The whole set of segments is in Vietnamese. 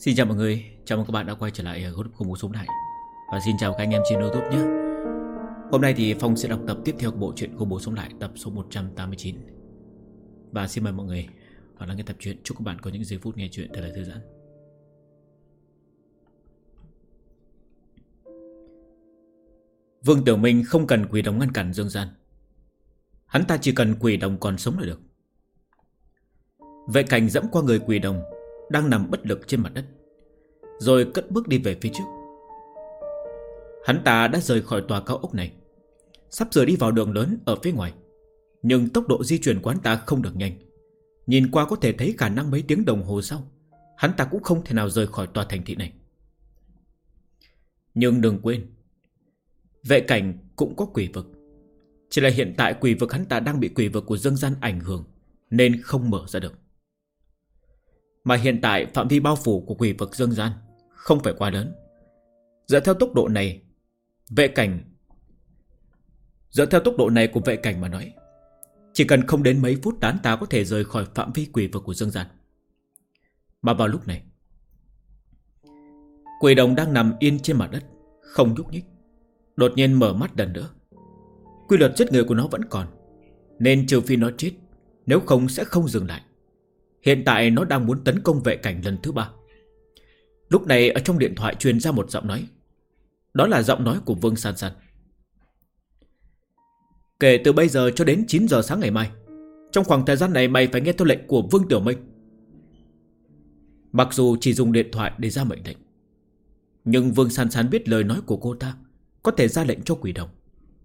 Xin chào mọi người, chào mừng các bạn đã quay trở lại group Khủng Bố Sống Lại. Và xin chào các anh em trên YouTube nhé. Hôm nay thì Phong sẽ đọc tập tiếp theo của bộ truyện Khủng Bố Sống Lại, tập số 189. Và xin mời mọi người vào lắng nghe tập truyện. Chúc các bạn có những giây phút nghe truyện thật là thư giãn. Vương Tiểu Minh không cần quỷ đồng ngăn cản Dương Gian. Hắn ta chỉ cần quỷ đồng còn sống là được. Vệ Cảnh dẫm qua người quỷ đồng đang nằm bất lực trên mặt đất, rồi cất bước đi về phía trước. Hắn ta đã rời khỏi tòa cao ốc này, sắp sửa đi vào đường lớn ở phía ngoài. Nhưng tốc độ di chuyển của hắn ta không được nhanh. Nhìn qua có thể thấy khả năng mấy tiếng đồng hồ sau hắn ta cũng không thể nào rời khỏi tòa thành thị này. Nhưng đừng quên, Vệ Cảnh cũng có quỷ vực. Chỉ là hiện tại quỷ vực hắn ta đang bị quỷ vực của Dương Gian ảnh hưởng, nên không mở ra được. Mà hiện tại phạm vi bao phủ của quỷ vực Dương Gian không phải quá lớn. Dựa theo tốc độ này của Vệ Cảnh mà nói, chỉ cần không đến mấy phút hắn ta có thể rời khỏi phạm vi quỷ vực của Dương Gian. Mà vào lúc này, quỷ đồng đang nằm yên trên mặt đất, không nhúc nhích, đột nhiên mở mắt lần nữa. Quy luật giết người của nó vẫn còn, nên trừ phi nó chết, nếu không sẽ không dừng lại. Hiện tại nó đang muốn tấn công Vệ Cảnh lần thứ 3. Lúc này ở trong điện thoại truyền ra một giọng nói. Đó là giọng nói của Vương San San. Kể từ bây giờ cho đến 9 giờ sáng ngày mai, trong khoảng thời gian này mày phải nghe theo lệnh của Vương Tiểu Minh. Mặc dù chỉ dùng điện thoại để ra mệnh lệnh, nhưng Vương San San biết lời nói của cô ta có thể ra lệnh cho quỷ đồng.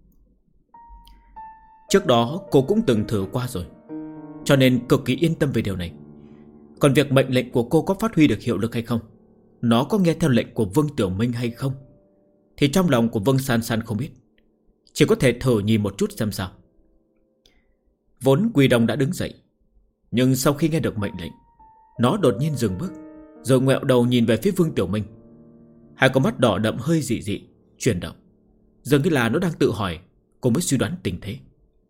Trước đó cô cũng từng thử qua rồi, cho nên cực kỳ yên tâm về điều này. Còn việc mệnh lệnh của cô có phát huy được hiệu lực hay không, nó có nghe theo lệnh của Vương Tiểu Minh hay không, thì trong lòng của Vương San San không biết. Chỉ có thể thử nhìn một chút xem sao. Vốn quỷ đồng đã đứng dậy, nhưng sau khi nghe được mệnh lệnh, nó đột nhiên dừng bước, rồi ngoẹo đầu nhìn về phía Vương Tiểu Minh. Hai con mắt đỏ đậm hơi dị dị chuyển động, dường như là nó đang tự hỏi cùng với suy đoán tình thế.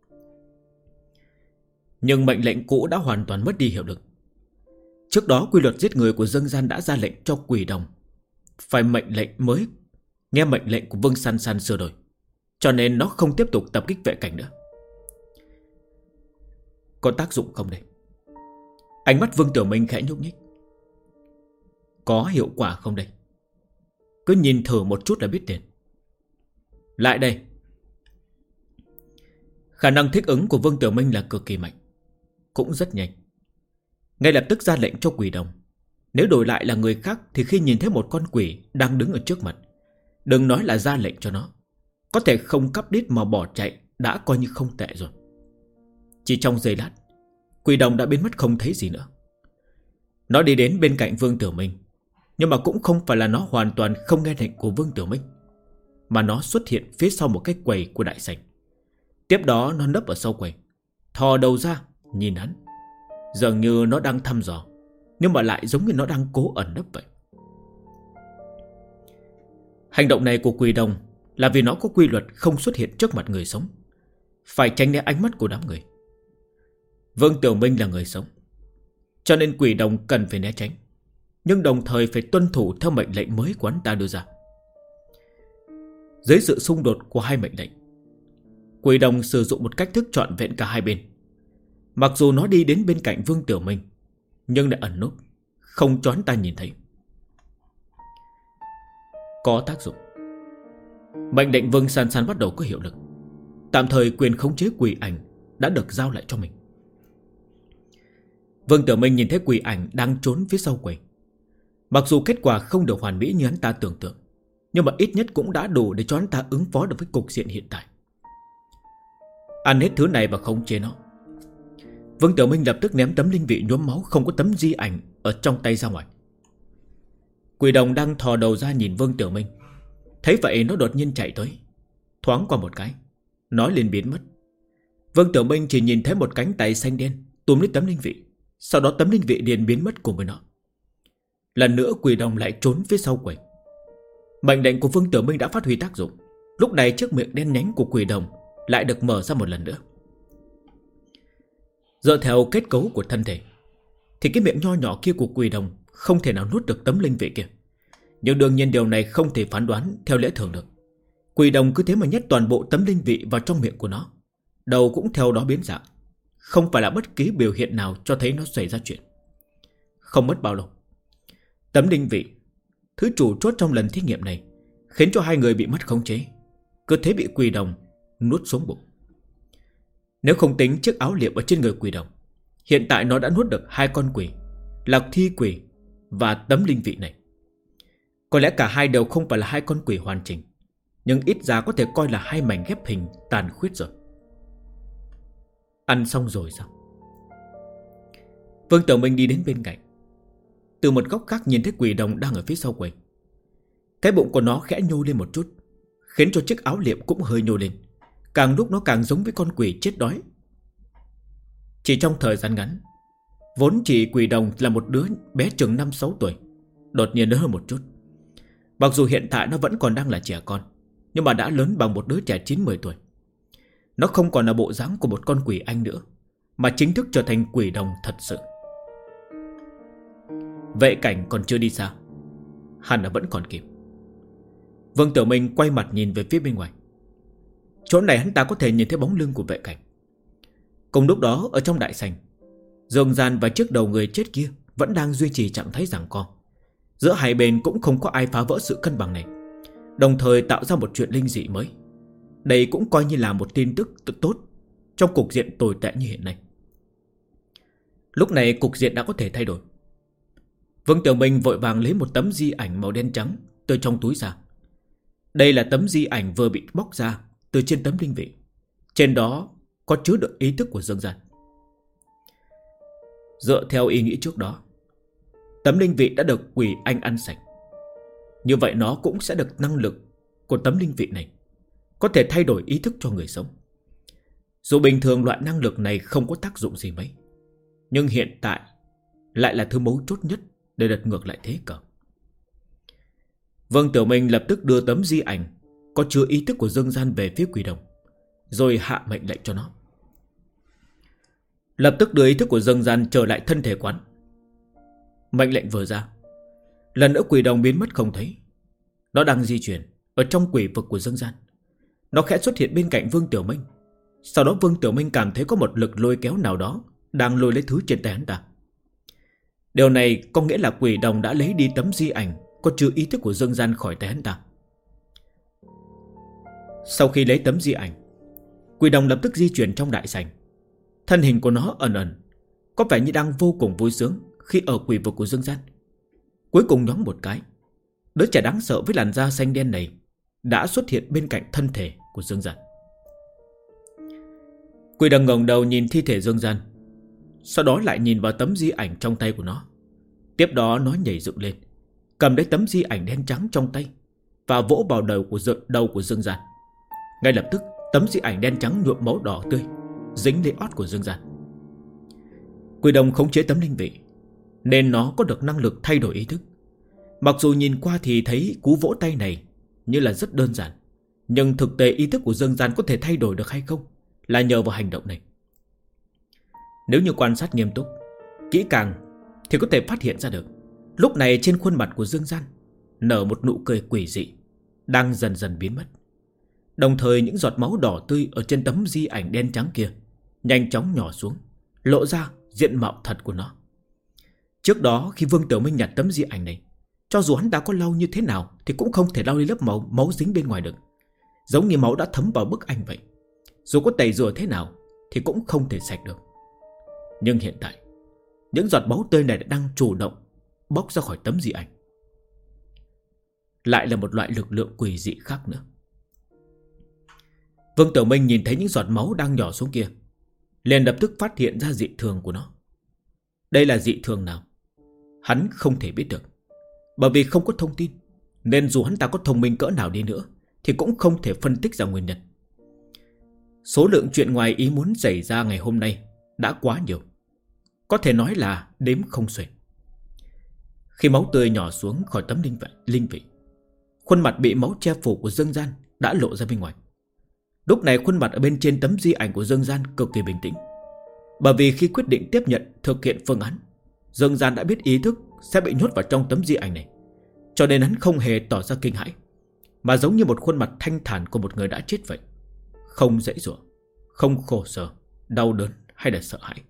Nhưng mệnh lệnh cũ đã hoàn toàn mất đi hiệu lực. Trước đó quy luật giết người của Dương Gian đã ra lệnh cho quỷ đồng phải mệnh lệnh mới, nghe mệnh lệnh của Vương San San sửa đổi, cho nên nó không tiếp tục tập kích Vệ Cảnh nữa. Có tác dụng không đây? Ánh mắt Vương Tiểu Minh khẽ nhúc nhích. Có hiệu quả không đây? Cứ nhìn thử một chút là biết liền. Lại đây. Khả năng thích ứng của Vương Tiểu Minh là cực kỳ mạnh, cũng rất nhanh. Ngay lập tức ra lệnh cho quỷ đồng. Nếu đổi lại là người khác thì khi nhìn thấy một con quỷ đang đứng ở trước mặt, đừng nói là ra lệnh cho nó, có thể không cắp đít mà bỏ chạy đã coi như không tệ rồi. Chỉ trong giây lát, quỷ đồng đã biến mất không thấy gì nữa. Nó đi đến bên cạnh Vương Tiểu Minh, nhưng mà cũng không phải là nó hoàn toàn không nghe lệnh của Vương Tiểu Minh, mà nó xuất hiện phía sau một cái quầy của đại sảnh. Tiếp đó nó nấp ở sau quầy, thò đầu ra nhìn hắn, dường như nó đang thăm dò, nhưng mà lại giống như nó đang cố ẩn nấp vậy. Hành động này của quỷ đồng là vì nó có quy luật không xuất hiện trước mặt người sống, phải tránh né ánh mắt của đám người. Vương Tiểu Minh là người sống, cho nên quỷ đồng cần phải né tránh, nhưng đồng thời phải tuân thủ theo mệnh lệnh mới của hắn ta đưa ra. Dưới sự xung đột của hai mệnh lệnh, quỷ đồng sử dụng một cách thức trọn vẹn cả hai bên. Mặc dù nó đi đến bên cạnh Vương Tiểu Minh, nhưng lại ẩn núp, không cho hắn ta nhìn thấy. Có tác dụng. Mệnh lệnh Vương San San bắt đầu có hiệu lực. Tạm thời quyền khống chế quỷ ảnh đã được giao lại cho mình. Vương Tiểu Minh nhìn thấy quỷ ảnh đang trốn phía sau quầy. Mặc dù kết quả không được hoàn mỹ như hắn ta tưởng tượng, nhưng mà ít nhất cũng đã đủ để cho hắn ta ứng phó được với cục diện hiện tại. Ăn hết thứ này và khống chế nó. Vương Tiểu Minh lập tức ném tấm linh vị nhuốm máu không có tấm di ảnh ở trong tay ra ngoài. Quỷ đồng đang thò đầu ra nhìn Vương Tiểu Minh, thấy vậy nó đột nhiên chạy tới, thoáng qua một cái, nó liền biến mất. Vương Tiểu Minh chỉ nhìn thấy một cánh tay xanh đen túm lấy tấm linh vị, sau đó tấm linh vị liền biến mất cùng với nó. Lần nữa quỷ đồng lại trốn phía sau quầy. Mệnh lệnh của Vương Tiểu Minh đã phát huy tác dụng. Lúc này chiếc miệng đen nhánh của quỷ đồng lại được mở ra một lần nữa. Dựa theo kết cấu của thân thể thì cái miệng nho nhỏ kia của quỷ đồng không thể nào nuốt được tấm linh vị kia. Nhưng đương nhiên điều này không thể phán đoán theo lẽ thường được. Quỷ đồng cứ thế mà nhét toàn bộ tấm linh vị vào trong miệng của nó, đầu cũng theo đó biến dạng. Không phải là bất kỳ biểu hiện nào cho thấy nó xảy ra chuyện. Không mất bao lâu, tấm linh vị, thứ chủ chốt trong lần thí nghiệm này, khiến cho hai người bị mất khống chế, cứ thế bị quỷ đồng nuốt xuống bụng. Nếu không tính chiếc áo liệm ở trên người quỷ đồng, hiện tại nó đã nuốt được 2 con quỷ, là thi quỷ và tấm linh vị này. Có lẽ cả hai đều không phải là 2 con quỷ hoàn chỉnh, nhưng ít ra có thể coi là 2 mảnh ghép hình tàn khuyết rồi. Ăn xong rồi sao? Vương Tiểu Minh đi đến bên cạnh, từ một góc khác nhìn thấy quỷ đồng đang ở phía sau quầy. Cái bụng của nó khẽ nhô lên một chút, khiến cho chiếc áo liệm cũng hơi nhô lên. Càng lúc nó càng giống với con quỷ chết đói. Chỉ trong thời gian ngắn, vốn chỉ quỷ đồng là một đứa bé chừng 5-6 tuổi, đột nhiên lớn hơn một chút. Mặc dù hiện tại nó vẫn còn đang là trẻ con, nhưng mà đã lớn bằng một đứa trẻ 9-10 tuổi. Nó không còn là bộ dáng của một con quỷ anh nữa, mà chính thức trở thành quỷ đồng thật sự. Vệ Cảnh còn chưa đi xa, hẳn là vẫn còn kịp. Vương Tiểu Minh quay mặt nhìn về phía bên ngoài. Chỗ này hắn ta có thể nhìn thấy bóng lưng của Vệ Cảnh. Cùng lúc đó ở trong đại sảnh, Dương Gian và chiếc đầu người chết kia vẫn đang duy trì trạng thái giằng co. Giữa hai bên cũng không có ai phá vỡ sự cân bằng này, đồng thời tạo ra một chuyện linh dị mới. Đây cũng coi như là một tin tức tốt trong cục diện tồi tệ như hiện nay. Lúc này cục diện đã có thể thay đổi. Vương Tiểu Minh vội vàng lấy một tấm di ảnh màu đen trắng từ trong túi ra. Đây là tấm di ảnh vừa bị bóc ra từ trên tấm linh vị. Trên đó có chứa được ý thức của Dương Gian. Dựa theo ý nghĩ trước đó, tấm linh vị đã được quỷ anh ăn sạch. Như vậy nó cũng sẽ được năng lực của tấm linh vị này, có thể thay đổi ý thức cho người sống. Dù bình thường loại năng lực này không có tác dụng gì mấy, nhưng hiện tại lại là thứ mấu chốt nhất để lật ngược lại thế cờ. Vương Tiểu Minh lập tức đưa tấm di ảnh có chứa ý thức của Dương Gian về phía quỷ đồng, rồi hạ mệnh lệnh cho nó. Lập tức đưa ý thức của Dương Gian trở lại thân thể quán. Mệnh lệnh vừa ra, lần nữa quỷ đồng biến mất không thấy. Nó đang di chuyển ở trong quỷ vực của Dương Gian. Nó khẽ xuất hiện bên cạnh Vương Tiểu Minh. Sau đó Vương Tiểu Minh cảm thấy có một lực lôi kéo nào đó đang lôi lấy thứ trên tay hắn ta. Điều này có nghĩa là quỷ đồng đã lấy đi tấm di ảnh có chứa ý thức của Dương Gian khỏi tay hắn ta. Sau khi lấy tấm di ảnh, quỷ đồng lập tức di chuyển trong đại sảnh. Thân hình của nó ẩn ẩn, có vẻ như đang vô cùng vui sướng khi ở quỷ vực của Dương Gian. Cuối cùng nhoáng một cái, đứa trẻ đáng sợ với làn da xanh đen này đã xuất hiện bên cạnh thân thể của Dương Gian. Quỷ đồng ngẩng đầu nhìn thi thể Dương Gian, sau đó lại nhìn vào tấm di ảnh trong tay của nó. Tiếp đó nó nhảy dựng lên, cầm lấy tấm di ảnh đen trắng trong tay và vỗ vào đầu của Dương Gian. Ngay lập tức tấm di ảnh đen trắng nhuộm máu đỏ tươi, dính lên ót của Dương Gian. Quỷ đồng khống chế tấm linh vị, nên nó có được năng lực thay đổi ý thức. Mặc dù nhìn qua thì thấy cú vỗ tay này như là rất đơn giản, nhưng thực tế ý thức của Dương Gian có thể thay đổi được hay không là nhờ vào hành động này. Nếu như quan sát nghiêm túc, kỹ càng, thì có thể phát hiện ra được, lúc này trên khuôn mặt của Dương Gian nở một nụ cười quỷ dị, đang dần dần biến mất. Đồng thời những giọt máu đỏ tươi ở trên tấm di ảnh đen trắng kia nhanh chóng nhỏ xuống, lộ ra diện mạo thật của nó. Trước đó khi Vương Tiểu Minh nhặt tấm di ảnh này, cho dù hắn ta có lau như thế nào thì cũng không thể lau đi lớp máu dính bên ngoài được, giống như máu đã thấm vào bức ảnh vậy. Dù có tẩy rửa thế nào thì cũng không thể sạch được. Nhưng hiện tại, những giọt máu tươi này đang chủ động bốc ra khỏi tấm di ảnh. Lại là một loại lực lượng quỷ dị khác nữa. Vương Tiểu Minh nhìn thấy những giọt máu đang nhỏ xuống kia, liền lập tức phát hiện ra dị thường của nó. Đây là dị thường nào? Hắn không thể biết được, bởi vì không có thông tin, nên dù hắn ta có thông minh cỡ nào đi nữa thì cũng không thể phân tích ra nguyên nhân. Số lượng chuyện ngoài ý muốn xảy ra ngày hôm nay đã quá nhiều, có thể nói là đếm không xuể. Khi máu tươi nhỏ xuống khỏi tấm linh vị, khuôn mặt bị máu che phủ của Dương Gian đã lộ ra bên ngoài. Lúc này khuôn mặt ở bên trên tấm di ảnh của Dương Gian cực kỳ bình tĩnh, bởi vì khi quyết định tiếp nhận thực hiện phương án, Dương Gian đã biết ý thức sẽ bị nhốt vào trong tấm di ảnh này, cho nên hắn không hề tỏ ra kinh hãi, mà giống như một khuôn mặt thanh thản của một người đã chết vậy. Không dãy dụa, không khổ sở, đau đớn hay là sợ hãi.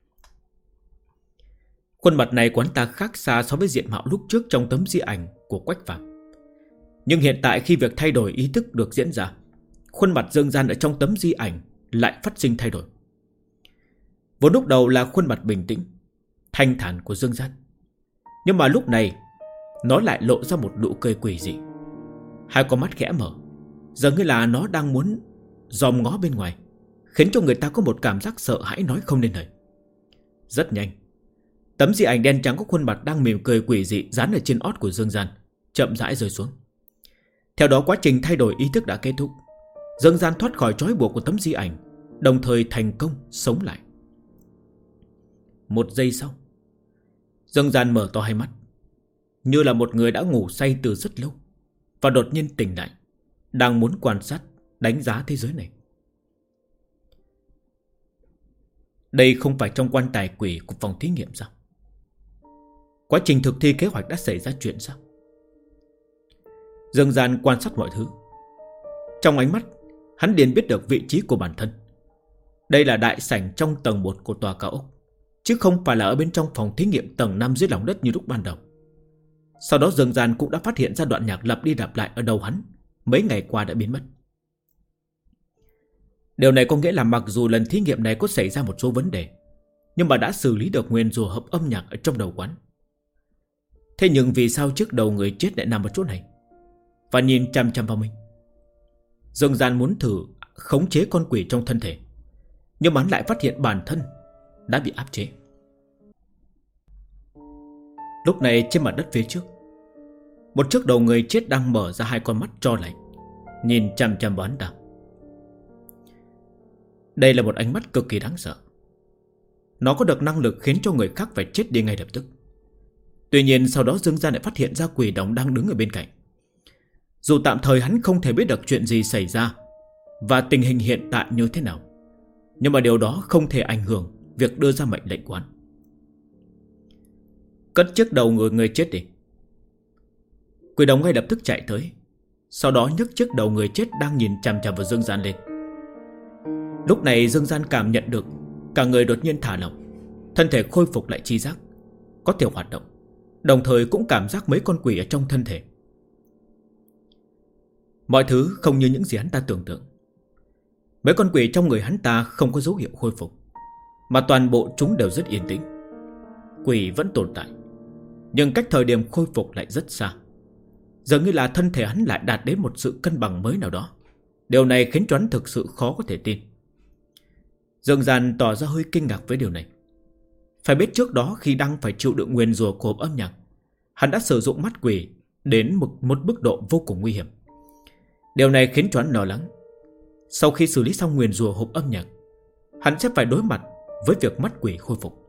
Khuôn mặt này của hắn ta khác xa so với diện mạo lúc trước trong tấm di ảnh của Quách Phàm. Nhưng hiện tại khi việc thay đổi ý thức được diễn ra, khuôn mặt Dương Gian ở trong tấm di ảnh lại phát sinh thay đổi. Vốn lúc đầu là khuôn mặt bình tĩnh, thanh thản của Dương Gian, nhưng mà lúc này nó lại lộ ra một nụ cười quỷ dị. Hai con mắt khẽ mở, dường như là nó đang muốn dòm ngó bên ngoài, khiến cho người ta có một cảm giác sợ hãi nói không nên lời. Rất nhanh, tấm di ảnh đen trắng có khuôn mặt đang mỉm cười quỷ dị dán ở trên ót của Dương Gian chậm rãi rơi xuống. Theo đó quá trình thay đổi ý thức đã kết thúc. Dương Gian thoát khỏi trói buộc của tấm di ảnh, đồng thời thành công sống lại. Một giây sau, Dương Gian mở to hai mắt, như là một người đã ngủ say từ rất lâu, và đột nhiên tỉnh lại, đang muốn quan sát, đánh giá thế giới này. Đây không phải trong quan tài quỷ của phòng thí nghiệm sao? Quá trình thực thi kế hoạch đã xảy ra chuyện sao? Dương Gian quan sát mọi thứ. Trong ánh mắt, hắn liền biết được vị trí của bản thân. Đây là đại sảnh trong tầng 1 của tòa cao ốc, chứ không phải là ở bên trong phòng thí nghiệm tầng 5 dưới lòng đất như lúc ban đầu. Sau đó Dương Gian cũng đã phát hiện ra đoạn nhạc lặp đi lặp lại ở đầu hắn mấy ngày qua đã biến mất. Điều này có nghĩa là mặc dù lần thí nghiệm này có xảy ra một số vấn đề, nhưng mà đã xử lý được nguyên rùa hợp âm nhạc ở trong đầu quán. Thế nhưng vì sao trước đầu người chết lại nằm ở chỗ này và nhìn chăm chăm vào mình? Dương Gian muốn thử khống chế con quỷ trong thân thể, nhưng mà hắn lại phát hiện bản thân đã bị áp chế. Lúc này trên mặt đất phía trước, một chiếc đầu người chết đang mở ra hai con mắt tròn lạnh, nhìn chăm chăm vào hắn ta. Đây là một ánh mắt cực kỳ đáng sợ. Nó có được năng lực khiến cho người khác phải chết đi ngay lập tức. Tuy nhiên sau đó Dương Gian lại phát hiện ra quỷ đồng đang đứng ở bên cạnh. Dù tạm thời hắn không thể biết được chuyện gì xảy ra và tình hình hiện tại như thế nào, nhưng mà điều đó không thể ảnh hưởng việc đưa ra mệnh lệnh của hắn. Cất chiếc đầu người chết đi. Quỷ đồng ngay lập tức chạy tới, sau đó nhấc chiếc đầu người chết đang nhìn chằm chằm vào Dương Gian lên. Lúc này Dương Gian cảm nhận được cả người đột nhiên thả lỏng, thân thể khôi phục lại tri giác, có thể hoạt động, đồng thời cũng cảm giác mấy con quỷ ở trong thân thể. Mọi thứ không như những gì hắn ta tưởng tượng. Mấy con quỷ trong người hắn ta không có dấu hiệu khôi phục, mà toàn bộ chúng đều rất yên tĩnh. Quỷ vẫn tồn tại, nhưng cách thời điểm khôi phục lại rất xa. Dường như là thân thể hắn lại đạt đến một sự cân bằng mới nào đó. Điều này khiến cho hắn thực sự khó có thể tin. Dương Gian tỏ ra hơi kinh ngạc với điều này. Phải biết trước đó khi đang phải chịu đựng nguyền rủa của âm nhạc, hắn đã sử dụng mắt quỷ đến một mức độ vô cùng nguy hiểm. Điều này khiến cho hắn lo lắng. Sau khi xử lý xong nguyền rủa hộp âm nhạc, hắn sẽ phải đối mặt với việc mắt quỷ khôi phục.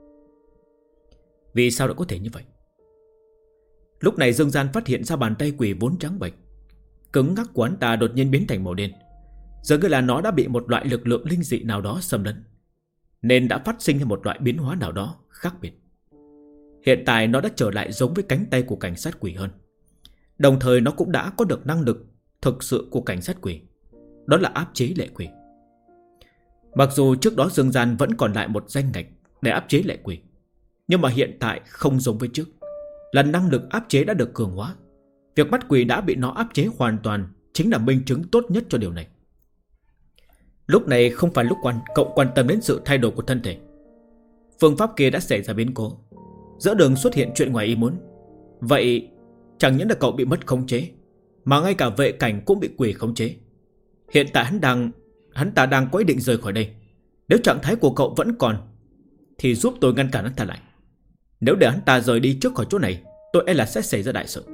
Vì sao lại có thể như vậy? Lúc này Dương Gian phát hiện ra bàn tay quỷ vốn trắng bệch, cứng ngắc của hắn ta đột nhiên biến thành màu đen. Giờ như là nó đã bị một loại lực lượng linh dị nào đó xâm lấn, nên đã phát sinh ra một loại biến hóa nào đó khác biệt. Hiện tại nó đã trở lại giống với cánh tay của cảnh sát quỷ hơn. Đồng thời nó cũng đã có được năng lực thực sự của cảnh sát quỷ, đó là áp chế lệ quỷ. Mặc dù trước đó Dương Gian vẫn còn lại một danh ngạch để áp chế lệ quỷ, nhưng mà hiện tại không giống với trước, là năng lực áp chế đã được cường hóa. Việc bắt quỷ đã bị nó áp chế hoàn toàn chính là minh chứng tốt nhất cho điều này. Lúc này không phải lúc cậu quan tâm đến sự thay đổi của thân thể. Phương pháp kia đã xảy ra biến cố, giữa đường xuất hiện chuyện ngoài ý muốn. Vậy chẳng những là cậu bị mất khống chế, mà ngay cả vệ cảnh cũng bị quỷ khống chế. Hiện tại hắn ta đang có ý định rời khỏi đây. Nếu trạng thái của cậu vẫn còn thì giúp tôi ngăn cản hắn ta lại. Nếu để hắn ta rời đi trước khỏi chỗ này, tôi e là sẽ xảy ra đại sự.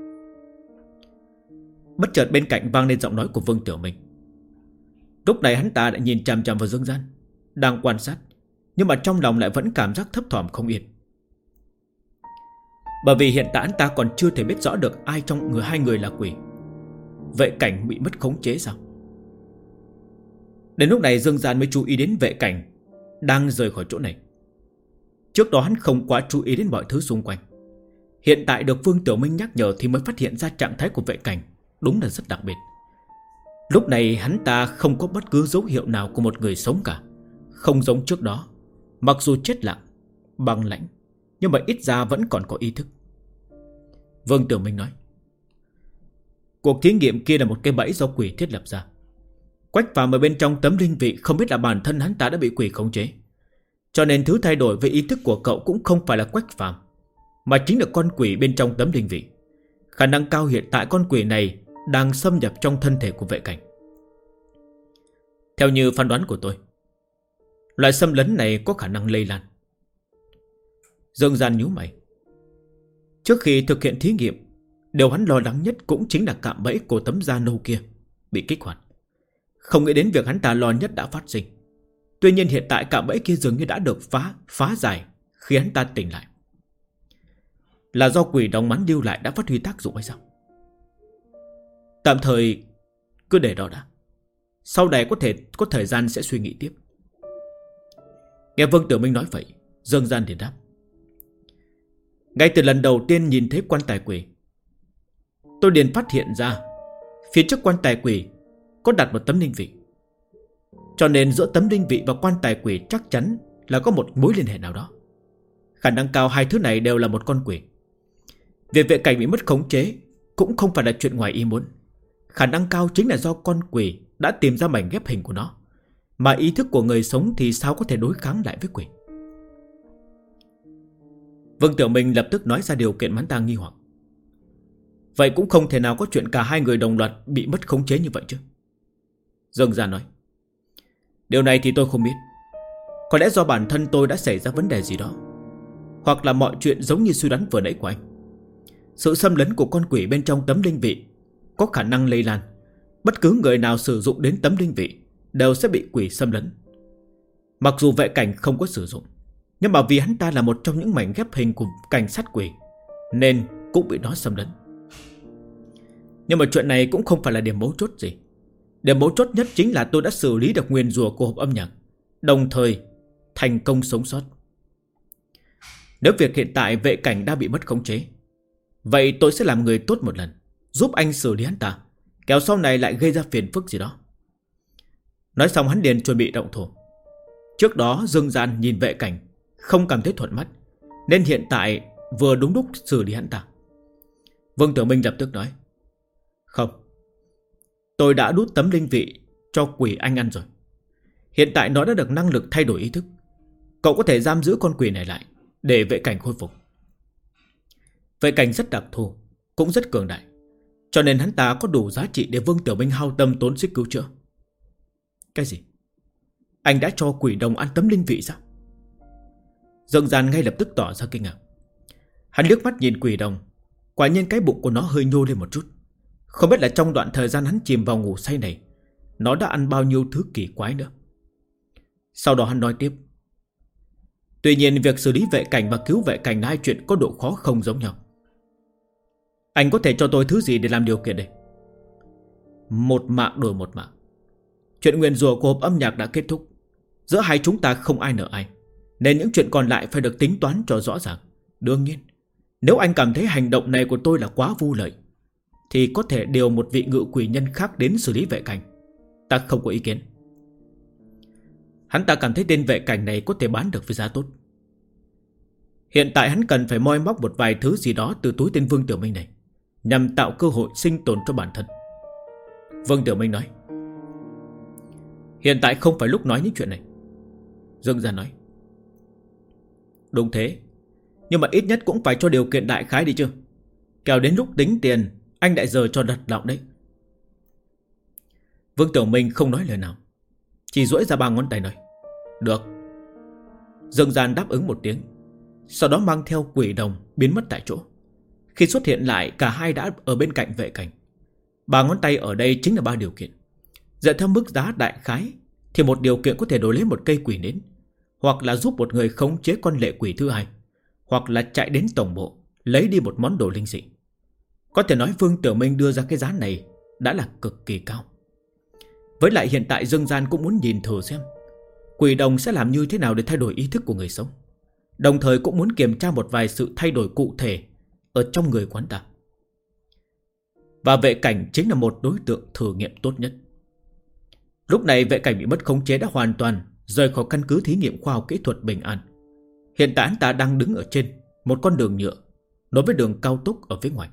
Bất chợt bên cạnh vang lên giọng nói của Vương Tiểu Minh. Lúc này hắn ta đã nhìn chằm chằm vào Dương Gian, đang quan sát, nhưng mà trong lòng lại vẫn cảm giác thấp thỏm không yên. Bởi vì hiện tại hắn ta còn chưa thể biết rõ được ai trong hai người là quỷ. Vệ cảnh bị mất khống chế sao? Đến lúc này Dương Gian mới chú ý đến vệ cảnh đang rời khỏi chỗ này. Trước đó hắn không quá chú ý đến mọi thứ xung quanh. Hiện tại được Vương Tiểu Minh nhắc nhở thì mới phát hiện ra trạng thái của vệ cảnh đúng là rất đặc biệt. Lúc này hắn ta không có bất cứ dấu hiệu nào của một người sống cả. Không giống trước đó, mặc dù chết lặng, băng lãnh, nhưng mà ít ra vẫn còn có ý thức. Vương Tiểu Minh nói: cuộc thí nghiệm kia là một cái bẫy do quỷ thiết lập ra. Quách Phàm ở bên trong tấm linh vị không biết là bản thân hắn ta đã bị quỷ khống chế, cho nên thứ thay đổi về ý thức của cậu cũng không phải là Quách Phàm, mà chính là con quỷ bên trong tấm linh vị. Khả năng cao hiện tại con quỷ này đang xâm nhập trong thân thể của vệ cảnh. Theo như phán đoán của tôi, loại xâm lấn này có khả năng lây lan. Dương Gian nhíu mày. Trước khi thực hiện thí nghiệm, điều hắn lo lắng nhất cũng chính là cạm bẫy của tấm da nâu kia bị kích hoạt. Không nghĩ đến việc hắn ta lo nhất đã phát sinh. Tuy nhiên hiện tại cạm bẫy kia dường như đã được phá giải khi hắn ta tỉnh lại. Là do quỷ đồng mắn lưu lại đã phát huy tác dụng hay sao? Tạm thời cứ để đó đã. Sau này có thời gian sẽ suy nghĩ tiếp. Nghe Vương Tiểu Minh nói vậy, Dương Gian thì đáp: ngay từ lần đầu tiên nhìn thấy quan tài quỷ, tôi liền phát hiện ra phía trước quan tài quỷ có đặt một tấm linh vị. Cho nên giữa tấm linh vị và quan tài quỷ chắc chắn là có một mối liên hệ nào đó. Khả năng cao hai thứ này đều là một con quỷ. Việc vệ cảnh bị mất khống chế cũng không phải là chuyện ngoài ý muốn. Khả năng cao chính là do con quỷ đã tìm ra mảnh ghép hình của nó, mà ý thức của người sống thì sao có thể đối kháng lại với quỷ. Vương Tiểu Minh lập tức nói ra điều kiện hắn ta nghi hoặc. Vậy cũng không thể nào có chuyện cả hai người đồng loạt bị mất khống chế như vậy chứ? Dương Gia nói: điều này thì tôi không biết. Có lẽ do bản thân tôi đã xảy ra vấn đề gì đó, hoặc là mọi chuyện giống như suy đoán vừa nãy của anh. Sự xâm lấn của con quỷ bên trong tấm linh vị có khả năng lây lan. Bất cứ người nào sử dụng đến tấm linh vị đều sẽ bị quỷ xâm lấn. Mặc dù vệ cảnh không có sử dụng, nhưng mà vì hắn ta là một trong những mảnh ghép hình của cảnh sát quỷ nên cũng bị nó xâm lấn. Nhưng mà chuyện này cũng không phải là điểm mấu chốt gì. Điểm mấu chốt nhất chính là tôi đã xử lý được nguyền rủa của hộp âm nhạc, đồng thời thành công sống sót. Nếu việc hiện tại vệ cảnh đã bị mất khống chế, vậy tôi sẽ làm người tốt một lần, giúp anh xử lý hắn ta, kéo sau này lại gây ra phiền phức gì đó. Nói xong hắn liền chuẩn bị động thủ. Trước đó Dương Gian nhìn vệ cảnh không cảm thấy thuận mắt, nên hiện tại vừa đúng lúc xử lý hắn ta. Vương Tiểu Minh lập tức nói: không, tôi đã đút tấm linh vị cho quỷ anh ăn rồi. Hiện tại nó đã được năng lực thay đổi ý thức. Cậu có thể giam giữ con quỷ này lại để vệ cảnh khôi phục. Vệ cảnh rất đặc thù, cũng rất cường đại, cho nên hắn ta có đủ giá trị để Vương Tiểu Minh hao tâm tốn sức cứu chữa. Cái gì? Anh đã cho quỷ đồng ăn tấm linh vị sao? Dương Gian ngay lập tức tỏ ra kinh ngạc. Hắn liếc mắt nhìn quỷ đồng, quả nhiên cái bụng của nó hơi nhô lên một chút. Không biết là trong đoạn thời gian hắn chìm vào ngủ say này, nó đã ăn bao nhiêu thứ kỳ quái nữa. Sau đó hắn nói tiếp: tuy nhiên việc xử lý vệ cảnh và cứu vệ cảnh là hai chuyện có độ khó không giống nhau. Anh có thể cho tôi thứ gì để làm điều kiện đây? Một mạng đổi một mạng. Chuyện nguyền rủa của hộp âm nhạc đã kết thúc. Giữa hai chúng ta không ai nợ ai, nên những chuyện còn lại phải được tính toán cho rõ ràng. Đương nhiên, nếu anh cảm thấy hành động này của tôi là quá vô lợi, thì có thể điều một vị ngự quỷ nhân khác đến xử lý vệ cảnh. Ta không có ý kiến. Hắn ta cảm thấy tên vệ cảnh này có thể bán được với giá tốt. Hiện tại hắn cần phải moi móc một vài thứ gì đó từ túi tên Vương Tiểu Minh này, nhằm tạo cơ hội sinh tồn cho bản thân. Vương Tiểu Minh nói: hiện tại không phải lúc nói những chuyện này. Dương Gia nói: đúng thế, nhưng mà ít nhất cũng phải cho điều kiện đại khái đi chứ. Kẻo đến lúc tính tiền anh lại giờ cho đặt lọng đấy. Vương Tiểu Minh không nói lời nào, chỉ duỗi ra 3 ngón tay nói: được. Dương Gian đáp ứng một tiếng, sau đó mang theo quỷ đồng biến mất tại chỗ. Khi xuất hiện lại, cả hai đã ở bên cạnh vệ cảnh. 3 ngón tay ở đây chính là 3 điều kiện. Dựa theo mức giá đại khái thì một điều kiện có thể đổi lấy một cây quỷ nến, hoặc là giúp một người khống chế con lệ quỷ thứ hai, hoặc là chạy đến tổng bộ lấy đi một món đồ linh dị. Có thể nói Vương Tiểu Minh đưa ra cái giá này đã là cực kỳ cao. Với lại hiện tại Dương Gian cũng muốn nhìn thử xem quỷ đồng sẽ làm như thế nào để thay đổi ý thức của người sống. đồng thời cũng muốn kiểm tra một vài sự thay đổi cụ thể ở trong người quán ta. Và vệ cảnh chính là một đối tượng thử nghiệm tốt nhất. Lúc này vệ cảnh bị mất khống chế đã hoàn toàn rời khỏi căn cứ thí nghiệm khoa học kỹ thuật Bình An. Hiện tại anh ta đang đứng ở trên một con đường nhựa nối với đường cao tốc ở phía ngoài.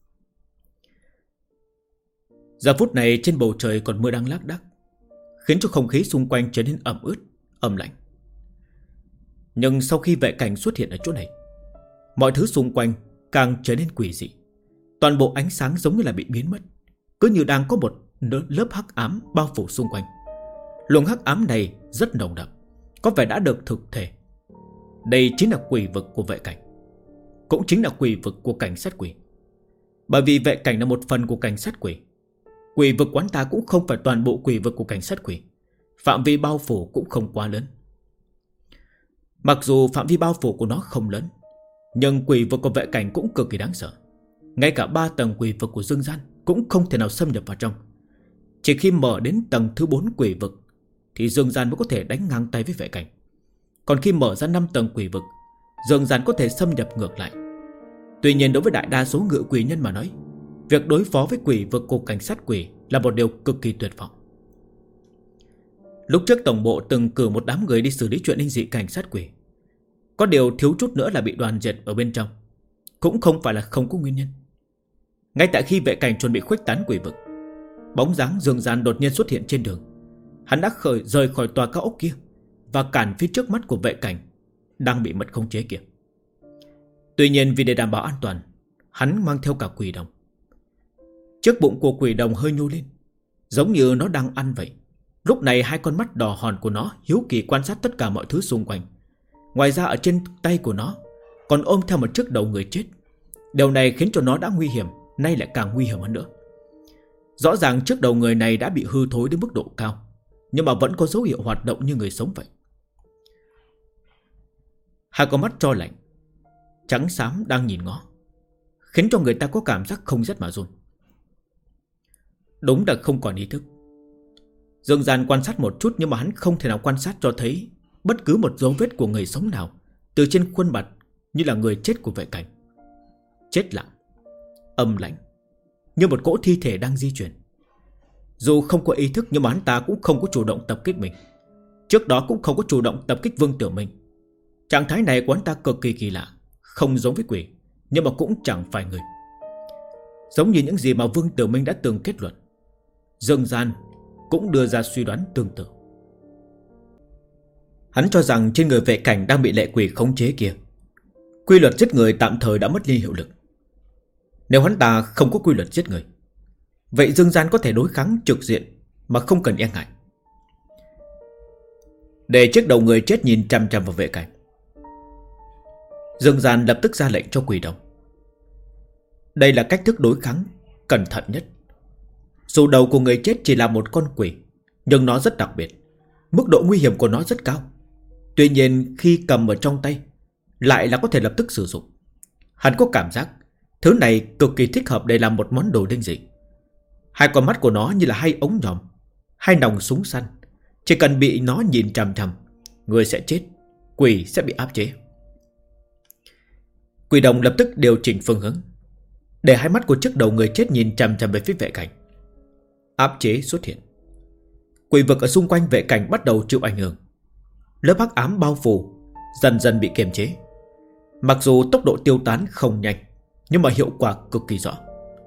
Giờ phút này trên bầu trời còn mưa đang lác đác, khiến cho không khí xung quanh trở nên ẩm ướt, ẩm lạnh. Nhưng sau khi vệ cảnh xuất hiện ở chỗ này, mọi thứ xung quanh càng trở nên quỷ dị. Toàn bộ ánh sáng giống như là bị biến mất, cứ như đang có một lớp hắc ám bao phủ xung quanh. Luồng hắc ám này rất nồng đậm, có vẻ đã được thực thể. Đây chính là quỷ vực của vệ cảnh, cũng chính là quỷ vực của cảnh sát quỷ. Bởi vì vệ cảnh là một phần của cảnh sát quỷ, quỷ vực quán ta cũng không phải toàn bộ quỷ vực của cảnh sát quỷ. Phạm vi bao phủ cũng không quá lớn. Mặc dù phạm vi bao phủ của nó không lớn, nhưng quỷ vực của vệ cảnh cũng cực kỳ đáng sợ. Ngay cả 3 tầng quỷ vực của dương gian cũng không thể nào xâm nhập vào trong. Chỉ khi mở đến tầng thứ 4 quỷ vực thì dương gian mới có thể đánh ngang tay với vệ cảnh. Còn khi mở ra 5 tầng quỷ vực, dương gian có thể xâm nhập ngược lại. Tuy nhiên đối với đại đa số ngự quỷ nhân mà nói, việc đối phó với quỷ vực của cảnh sát quỷ là một điều cực kỳ tuyệt vọng. Lúc trước tổng bộ từng cử một đám người đi xử lý chuyện linh dị cảnh sát quỷ. Có điều thiếu chút nữa là bị đoàn diệt ở bên trong. Cũng không phải là không có nguyên nhân. Ngay tại khi vệ cảnh chuẩn bị khuếch tán quỷ vực, bóng dáng dương gian đột nhiên xuất hiện trên đường. Hắn đã rời khỏi tòa cao ốc kia và cản phía trước mắt của vệ cảnh đang bị mất khống chế kia. Tuy nhiên vì để đảm bảo an toàn, hắn mang theo cả quỷ đồng. Chiếc bụng của quỷ đồng hơi nhô lên, giống như nó đang ăn vậy. Lúc này hai con mắt đỏ hòn của nó hiếu kỳ quan sát tất cả mọi thứ xung quanh. Ngoài ra ở trên tay của nó còn ôm theo một chiếc đầu người chết. Điều này khiến cho nó đã nguy hiểm, nay lại càng nguy hiểm hơn nữa. Rõ ràng chiếc đầu người này đã bị hư thối đến mức độ cao, nhưng mà vẫn có dấu hiệu hoạt động như người sống vậy. Hai con mắt tro lạnh, trắng xám đang nhìn ngó, khiến cho người ta có cảm giác không rét mà run. Đúng là không còn ý thức. Dương gian quan sát một chút, nhưng mà hắn không thể nào quan sát cho thấy bất cứ một dấu vết của người sống nào từ trên khuôn mặt như là người chết của vệ cảnh. Chết lặng, âm lãnh, như một cỗ thi thể đang di chuyển. Dù không có ý thức nhưng mà hắn ta cũng không có chủ động tập kích mình. Trước đó cũng không có chủ động tập kích Vương Tiểu Minh. Trạng thái này của hắn ta cực kỳ kỳ lạ, không giống với quỷ, nhưng mà cũng chẳng phải người. Giống như những gì mà Vương Tiểu Minh đã từng kết luận, Dương gian cũng đưa ra suy đoán tương tự. Hắn cho rằng trên người vệ cảnh đang bị lệ quỷ khống chế kia, quy luật giết người tạm thời đã mất đi hiệu lực. Nếu hắn ta không có quy luật giết người, vậy dương gian có thể đối kháng trực diện mà không cần e ngại. Để chiếc đầu người chết nhìn chằm chằm vào vệ cảnh, dương gian lập tức ra lệnh cho quỷ đồng. Đây là cách thức đối kháng cẩn thận nhất. Dù đầu của người chết chỉ là một con quỷ, nhưng nó rất đặc biệt, mức độ nguy hiểm của nó rất cao. Tuy nhiên khi cầm ở trong tay lại là có thể lập tức sử dụng. Hắn có cảm giác thứ này cực kỳ thích hợp để làm một món đồ linh dị. Hai con mắt của nó như là hai ống nhòm, hai nòng súng săn. Chỉ cần bị nó nhìn chằm chằm, người sẽ chết, quỷ sẽ bị áp chế. Quỷ đồng lập tức điều chỉnh phương hướng, để hai mắt của chiếc đầu người chết nhìn chằm chằm về phía vệ cảnh. Áp chế xuất hiện. Quỷ vực ở xung quanh vệ cảnh bắt đầu chịu ảnh hưởng. Lớp hắc ám bao phủ dần dần bị kiềm chế. Mặc dù tốc độ tiêu tán không nhanh, nhưng mà hiệu quả cực kỳ rõ.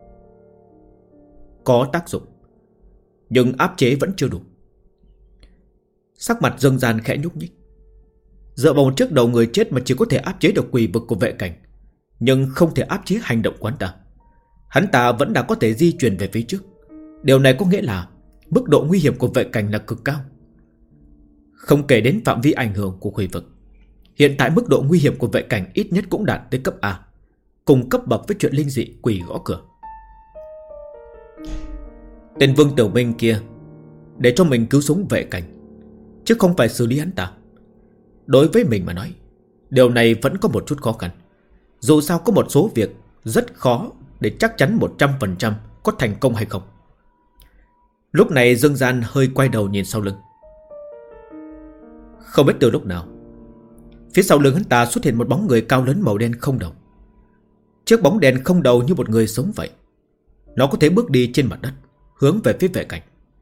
Có tác dụng, nhưng áp chế vẫn chưa đủ. Sắc mặt Dương gian khẽ nhúc nhích. Dựa vào một chiếc đầu người chết mà chỉ có thể áp chế được quỷ vực của vệ cảnh, nhưng không thể áp chế hành động của hắn ta. Hắn ta vẫn đã có thể di chuyển về phía trước. Điều này có nghĩa là mức độ nguy hiểm của vệ cảnh là cực cao. Không kể đến phạm vi ảnh hưởng của quỷ vực, hiện tại mức độ nguy hiểm của vệ cảnh ít nhất cũng đạt tới cấp A, cùng cấp bậc với chuyện linh dị quỷ gõ cửa. Tên Vương Tiểu Minh kia để cho mình cứu sống vệ cảnh, chứ không phải xử lý hắn ta. Đối với mình mà nói, điều này vẫn có một chút khó khăn. Dù sao có một số việc rất khó để chắc chắn 100% có thành công hay không. Lúc này Dương gian hơi quay đầu nhìn sau lưng. Không biết từ lúc nào, Phía sau lưng hắn ta xuất hiện một bóng người cao lớn màu đen không đầu. Chiếc bóng đen không đầu như một người sống vậy. Nó có thể bước đi trên mặt đất, hướng về phía vệ cảnh.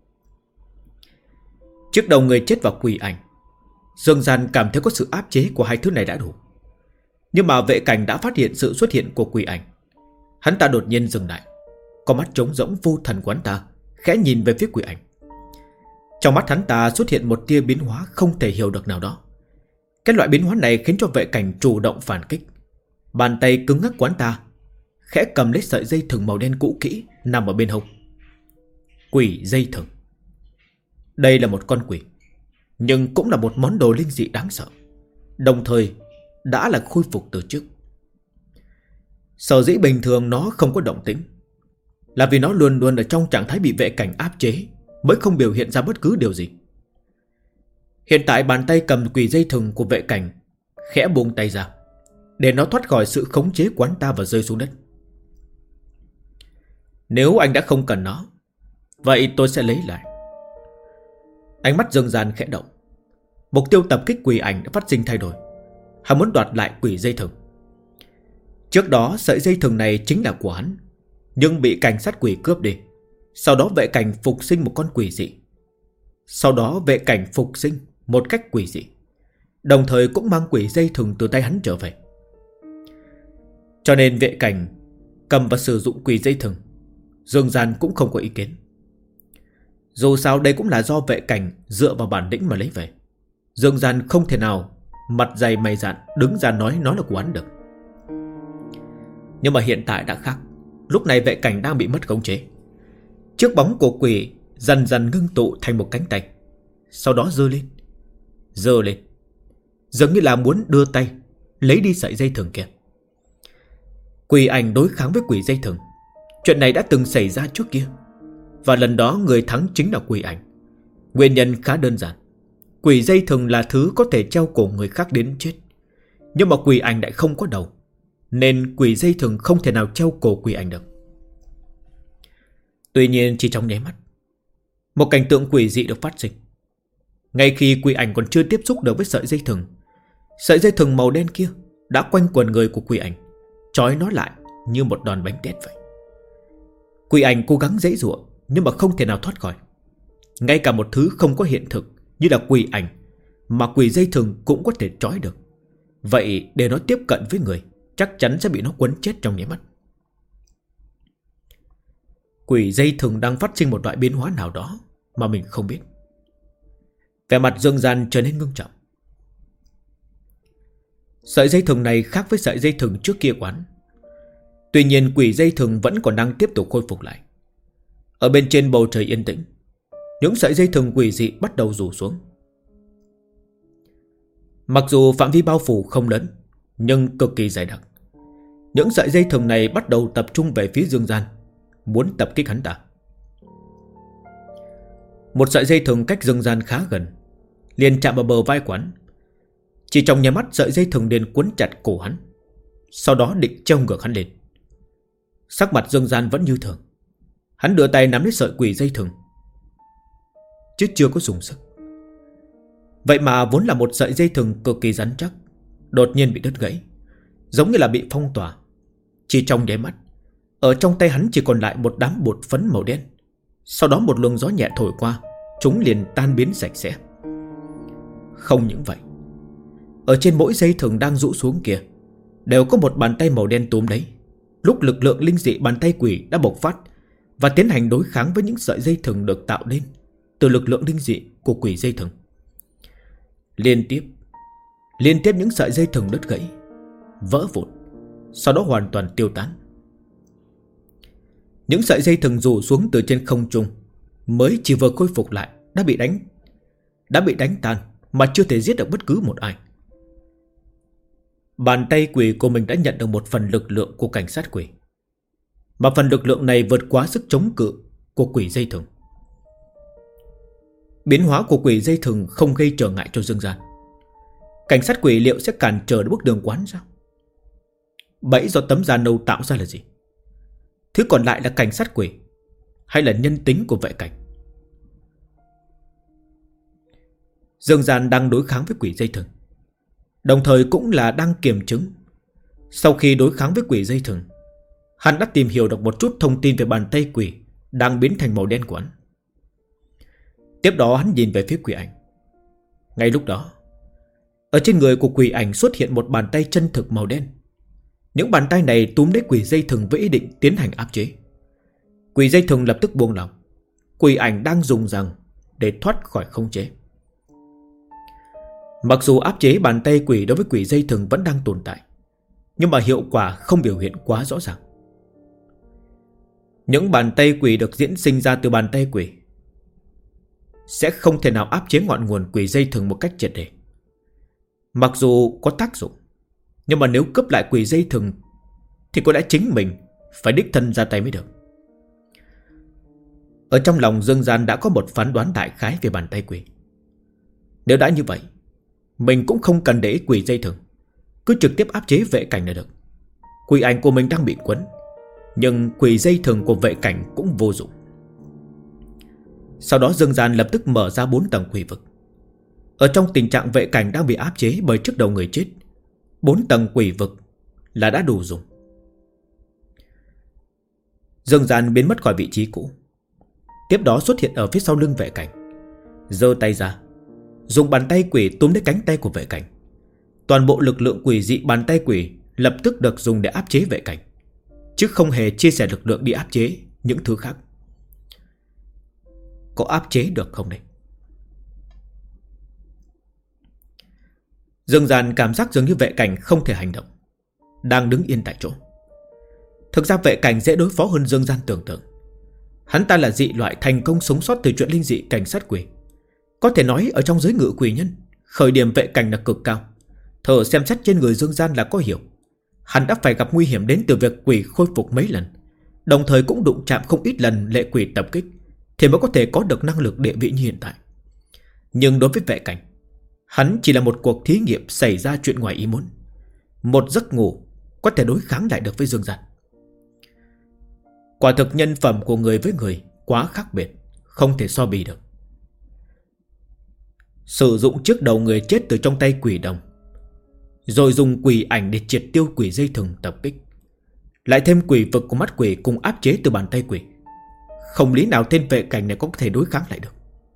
Trước đầu người chết và quỷ ảnh, Dương Gian cảm thấy có sự áp chế của hai thứ này đã đủ. Nhưng mà vệ cảnh đã phát hiện sự xuất hiện của quỷ ảnh. Hắn ta đột nhiên dừng lại, con mắt trống rỗng vô thần của hắn ta khẽ nhìn về phía quỷ ảnh. Trong mắt hắn ta xuất hiện một tia biến hóa không thể hiểu được nào đó. Cái loại biến hóa này khiến cho vệ cảnh chủ động phản kích. Bàn tay cứng ngắc của hắn ta khẽ cầm lấy sợi dây thừng màu đen cũ kỹ nằm ở bên hông. Quỷ dây thừng. Đây là một con quỷ, nhưng cũng là một món đồ linh dị đáng sợ, đồng thời đã là khôi phục từ trước. Sở dĩ bình thường nó không có động tĩnh là vì nó luôn luôn ở trong trạng thái bị vệ cảnh áp chế, mới không biểu hiện ra bất cứ điều gì. Hiện tại bàn tay cầm quỷ dây thừng của vệ cảnh khẽ buông tay ra, để nó thoát khỏi sự khống chế của hắn ta và rơi xuống đất. Nếu anh đã không cần nó, vậy tôi sẽ lấy lại. Ánh mắt Dương Gian khẽ động. Mục tiêu tập kích quỷ ảnh đã phát sinh thay đổi. Hắn muốn đoạt lại quỷ dây thừng. Trước đó sợi dây thừng này chính là của hắn, nhưng bị cảnh sát quỷ cướp đi. Sau đó vệ cảnh phục sinh một con quỷ dị. Sau đó vệ cảnh phục sinh một cách quỷ dị, đồng thời cũng mang quỷ dây thừng từ tay hắn trở về. Cho nên vệ cảnh cầm và sử dụng quỷ dây thừng, Dương Gian cũng không có ý kiến. Dù sao đây cũng là do vệ cảnh dựa vào bản lĩnh mà lấy về. Dương Gian không thể nào mặt dày mày dạn đứng ra nói nó là của hắn được. Nhưng mà hiện tại đã khác. Lúc này vệ cảnh đang bị mất khống chế. Chiếc bóng của quỷ dần dần ngưng tụ thành một cánh tay, sau đó giơ lên. Giơ lên, dường như là muốn đưa tay lấy đi sợi dây thừng kia. Quỷ ảnh đối kháng với quỷ dây thừng, chuyện này đã từng xảy ra trước kia, và lần đó người thắng chính là quỷ ảnh. Nguyên nhân khá đơn giản. Quỷ dây thừng là thứ có thể treo cổ người khác đến chết, nhưng mà quỷ ảnh lại không có đầu, nên quỷ dây thừng không thể nào treo cổ quỷ ảnh được. Tuy nhiên chỉ trong nháy mắt, một cảnh tượng quỷ dị được phát sinh. Ngay khi quỷ ảnh còn chưa tiếp xúc được với sợi dây thừng màu đen kia đã quanh quần người của quỷ ảnh, trói nó lại như một đòn bánh tét vậy. Quỷ ảnh cố gắng giãy giụa nhưng mà không thể nào thoát khỏi. Ngay cả một thứ không có hiện thực như là quỷ ảnh mà quỷ dây thừng cũng có thể trói được. Vậy để nó tiếp cận với người, chắc chắn sẽ bị nó quấn chết trong nháy mắt. Quỷ dây thừng đang phát sinh một loại biến hóa nào đó mà mình không biết. Vẻ mặt Dương Gian trở nên ngưng trọng. Sợi dây thừng này khác với sợi dây thừng trước kia quán. Tuy nhiên quỷ dây thừng vẫn còn đang tiếp tục khôi phục lại. Ở bên trên bầu trời yên tĩnh, những sợi dây thừng quỷ dị bắt đầu rủ xuống. Mặc dù phạm vi bao phủ không lớn, nhưng cực kỳ dày đặc. Những sợi dây thừng này bắt đầu tập trung về phía Dương Gian, muốn tập kích hắn ta. Một sợi dây thừng cách Dương Gian khá gần, liền chạm vào bờ vai của hắn. Chỉ trong nháy mắt sợi dây thừng liền quấn chặt cổ hắn, sau đó định treo ngược hắn lên. Sắc mặt Dương Gian vẫn như thường. Hắn đưa tay nắm lấy sợi quỷ dây thừng, chứ chưa có dùng sức. Vậy mà vốn là một sợi dây thừng cực kỳ rắn chắc, đột nhiên bị đứt gãy, giống như là bị phong tỏa. Chỉ trong nháy mắt, ở trong tay hắn chỉ còn lại một đám bột phấn màu đen. Sau đó một luồng gió nhẹ thổi qua, chúng liền tan biến sạch sẽ. Không những vậy, ở trên mỗi dây thừng đang rũ xuống kia đều có một bàn tay màu đen túm lấy. Lúc lực lượng linh dị bàn tay quỷ đã bộc phát và tiến hành đối kháng với những sợi dây thừng được tạo nên từ lực lượng linh dị của quỷ dây thừng. Liên tiếp những sợi dây thừng đứt gãy, vỡ vụn, sau đó hoàn toàn tiêu tán. Những sợi dây thừng rủ xuống từ trên không trung mới chỉ vừa khôi phục lại đã bị đánh tan mà chưa thể giết được bất cứ một ai. Bàn tay quỷ của mình đã nhận được một phần lực lượng của cảnh sát quỷ, mà phần lực lượng này vượt quá sức chống cự của quỷ dây thừng. Biến hóa của quỷ dây thừng không gây trở ngại cho Dương Gian. Cảnh sát quỷ liệu sẽ cản trở được bước đường quán sao? Bẫy do tấm da nâu tạo ra là gì? Thứ còn lại là cảnh sát quỷ hay là nhân tính của vệ cảnh? Dương Gian đang đối kháng với quỷ dây thừng. Đồng thời cũng là đang kiểm chứng. Sau khi đối kháng với quỷ dây thừng, hắn đã tìm hiểu được một chút thông tin về bàn tay quỷ đang biến thành màu đen của hắn. Tiếp đó hắn nhìn về phía quỷ ảnh. Ngay lúc đó, ở trên người của quỷ ảnh xuất hiện một bàn tay chân thực màu đen. Những bàn tay này túm lấy quỷ dây thừng với ý định tiến hành áp chế. Quỷ dây thừng lập tức buông lỏng. Quỷ ảnh đang dùng rằng để thoát khỏi khống chế. Mặc dù áp chế bàn tay quỷ đối với quỷ dây thừng vẫn đang tồn tại, nhưng mà hiệu quả không biểu hiện quá rõ ràng. Những bàn tay quỷ được diễn sinh ra từ bàn tay quỷ sẽ không thể nào áp chế ngọn nguồn quỷ dây thừng một cách triệt để. Mặc dù có tác dụng, nhưng mà nếu cướp lại quỷ dây thừng thì có lẽ chính mình phải đích thân ra tay mới được. Ở trong lòng Dương Gian đã có một phán đoán đại khái về bàn tay quỷ. Nếu đã như vậy, mình cũng không cần để ý quỷ dây thừng, cứ trực tiếp áp chế vệ cảnh là được. Quỷ ảnh của mình đang bị quấn, nhưng quỷ dây thừng của vệ cảnh cũng vô dụng. Sau đó Dương Gian lập tức mở ra 4 tầng quỷ vực. Ở trong tình trạng vệ cảnh đang bị áp chế bởi trước đầu người chết, 4 tầng quỷ vực là đã đủ dùng. Dương Gian biến mất khỏi vị trí cũ, tiếp đó xuất hiện ở phía sau lưng vệ cảnh, giơ tay ra, dùng bàn tay quỷ túm lấy cánh tay của vệ cảnh. Toàn bộ lực lượng quỷ dị bàn tay quỷ lập tức được dùng để áp chế vệ cảnh, chứ không hề chia sẻ lực lượng đi áp chế những thứ khác. Có áp chế được không đây? Dương Gian cảm giác dường như vệ cảnh không thể hành động, đang đứng yên tại chỗ. Thực ra vệ cảnh dễ đối phó hơn Dương Gian tưởng tượng. Hắn ta là dị loại thành công sống sót từ chuyện linh dị cảnh sát quỷ. Có thể nói ở trong giới ngự quỷ nhân, khởi điểm vệ cảnh là cực cao. Thở xem xét trên người Dương Gian là có hiểu. Hắn đã phải gặp nguy hiểm đến từ việc quỷ khôi phục mấy lần, đồng thời cũng đụng chạm không ít lần lệ quỷ tập kích, thì mới có thể có được năng lực địa vị như hiện tại. Nhưng đối với vệ cảnh, hắn chỉ là một cuộc thí nghiệm xảy ra chuyện ngoài ý muốn. Một giấc ngủ có thể đối kháng lại được với Dương Gian. Quả thực nhân phẩm của người với người quá khác biệt, không thể so bì được. Sử dụng trước đầu người chết từ trong tay quỷ đồng, rồi dùng quỷ ảnh để triệt tiêu quỷ dây thừng tập kích, lại thêm quỷ vực của mắt quỷ cùng áp chế từ bàn tay quỷ, không lý nào tên vệ cảnh này có thể đối kháng lại được.